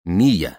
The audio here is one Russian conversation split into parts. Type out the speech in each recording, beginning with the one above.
Мия.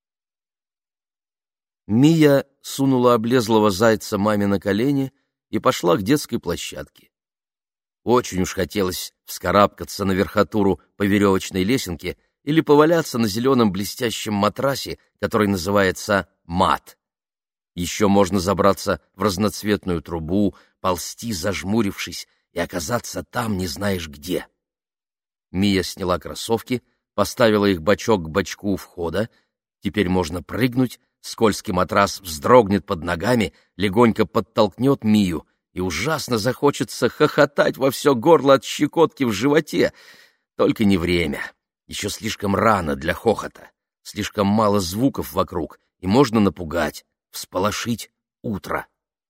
Мия сунула облезлого зайца маме на колени и пошла к детской площадке. Очень уж хотелось вскарабкаться на верхотуру по веревочной лесенке или поваляться на зеленом блестящем матрасе, который называется мат. Еще можно забраться в разноцветную трубу, ползти, зажмурившись, и оказаться там не знаешь где. Мия сняла кроссовки, поставила их бочок к бочку у входа. Теперь можно прыгнуть, скользкий матрас вздрогнет под ногами, легонько подтолкнет Мию, и ужасно захочется хохотать во все горло от щекотки в животе. Только не время. Еще слишком рано для хохота. Слишком мало звуков вокруг, и можно напугать, всполошить утро.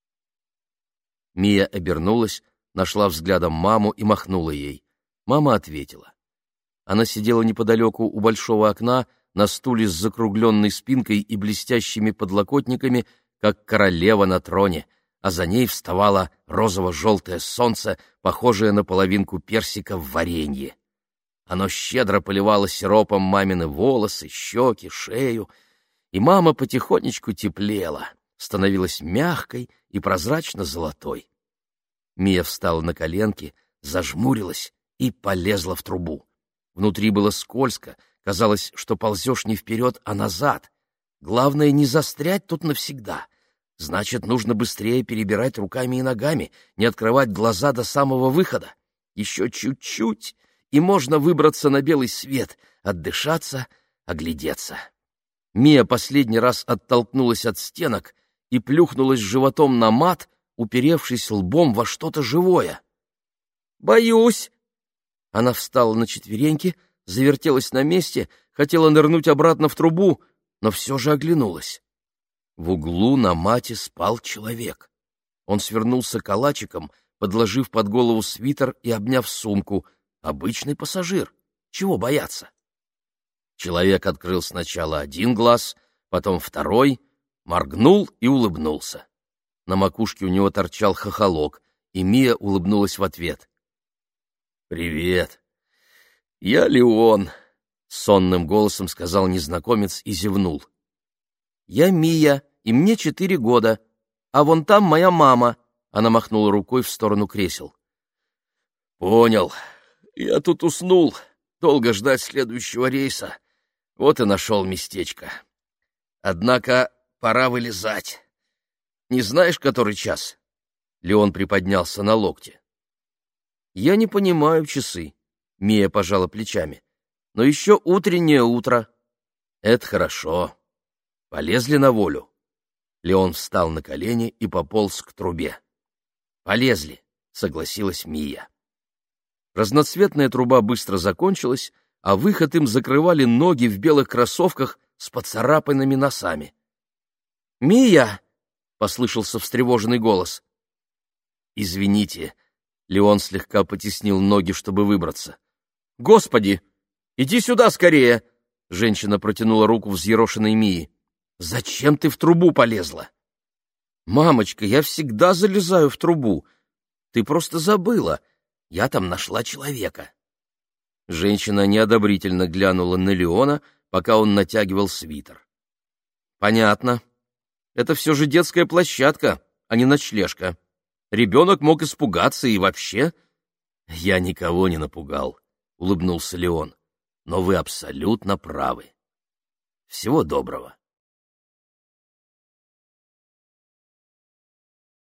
Мия обернулась, нашла взглядом маму и махнула ей. Мама ответила. Она сидела неподалеку у большого окна, на стуле с закругленной спинкой и блестящими подлокотниками, как королева на троне, а за ней вставало розово-желтое солнце, похожее на половинку персика в варенье. Оно щедро поливало сиропом мамины волосы, щеки, шею, и мама потихонечку теплела, становилась мягкой и прозрачно-золотой. Мия встала на коленки, зажмурилась и полезла в трубу. Внутри было скользко, казалось, что ползешь не вперед, а назад. Главное, не застрять тут навсегда. Значит, нужно быстрее перебирать руками и ногами, не открывать глаза до самого выхода. Еще чуть-чуть, и можно выбраться на белый свет, отдышаться, оглядеться. Мия последний раз оттолкнулась от стенок и плюхнулась животом на мат, уперевшись лбом во что-то живое. «Боюсь!» Она встала на четвереньки, завертелась на месте, хотела нырнуть обратно в трубу, но все же оглянулась. В углу на мате спал человек. Он свернулся калачиком, подложив под голову свитер и обняв сумку. Обычный пассажир. Чего бояться? Человек открыл сначала один глаз, потом второй, моргнул и улыбнулся. На макушке у него торчал хохолок, и Мия улыбнулась в ответ. «Привет. Я Леон», — сонным голосом сказал незнакомец и зевнул. «Я Мия, и мне 4 года. А вон там моя мама», — она махнула рукой в сторону кресел. «Понял. Я тут уснул. Долго ждать следующего рейса. Вот и нашел местечко. Однако пора вылезать. Не знаешь, который час?» Леон приподнялся на локте. «Я не понимаю часы», — Мия пожала плечами. «Но еще утреннее утро». «Это хорошо. Полезли на волю?» Леон встал на колени и пополз к трубе. «Полезли», — согласилась Мия. Разноцветная труба быстро закончилась, а выход им закрывали ноги в белых кроссовках с поцарапанными носами. «Мия!» — послышался встревоженный голос. «Извините», — Леон слегка потеснил ноги, чтобы выбраться. «Господи! Иди сюда скорее!» — женщина протянула руку взъерошенной Мии. «Зачем ты в трубу полезла?» «Мамочка, я всегда залезаю в трубу. Ты просто забыла. Я там нашла человека». Женщина неодобрительно глянула на Леона, пока он натягивал свитер. «Понятно. Это все же детская площадка, а не ночлежка. Ребенок мог испугаться и вообще...» «Я никого не напугал», — улыбнулся Леон. «Но вы абсолютно правы. Всего доброго».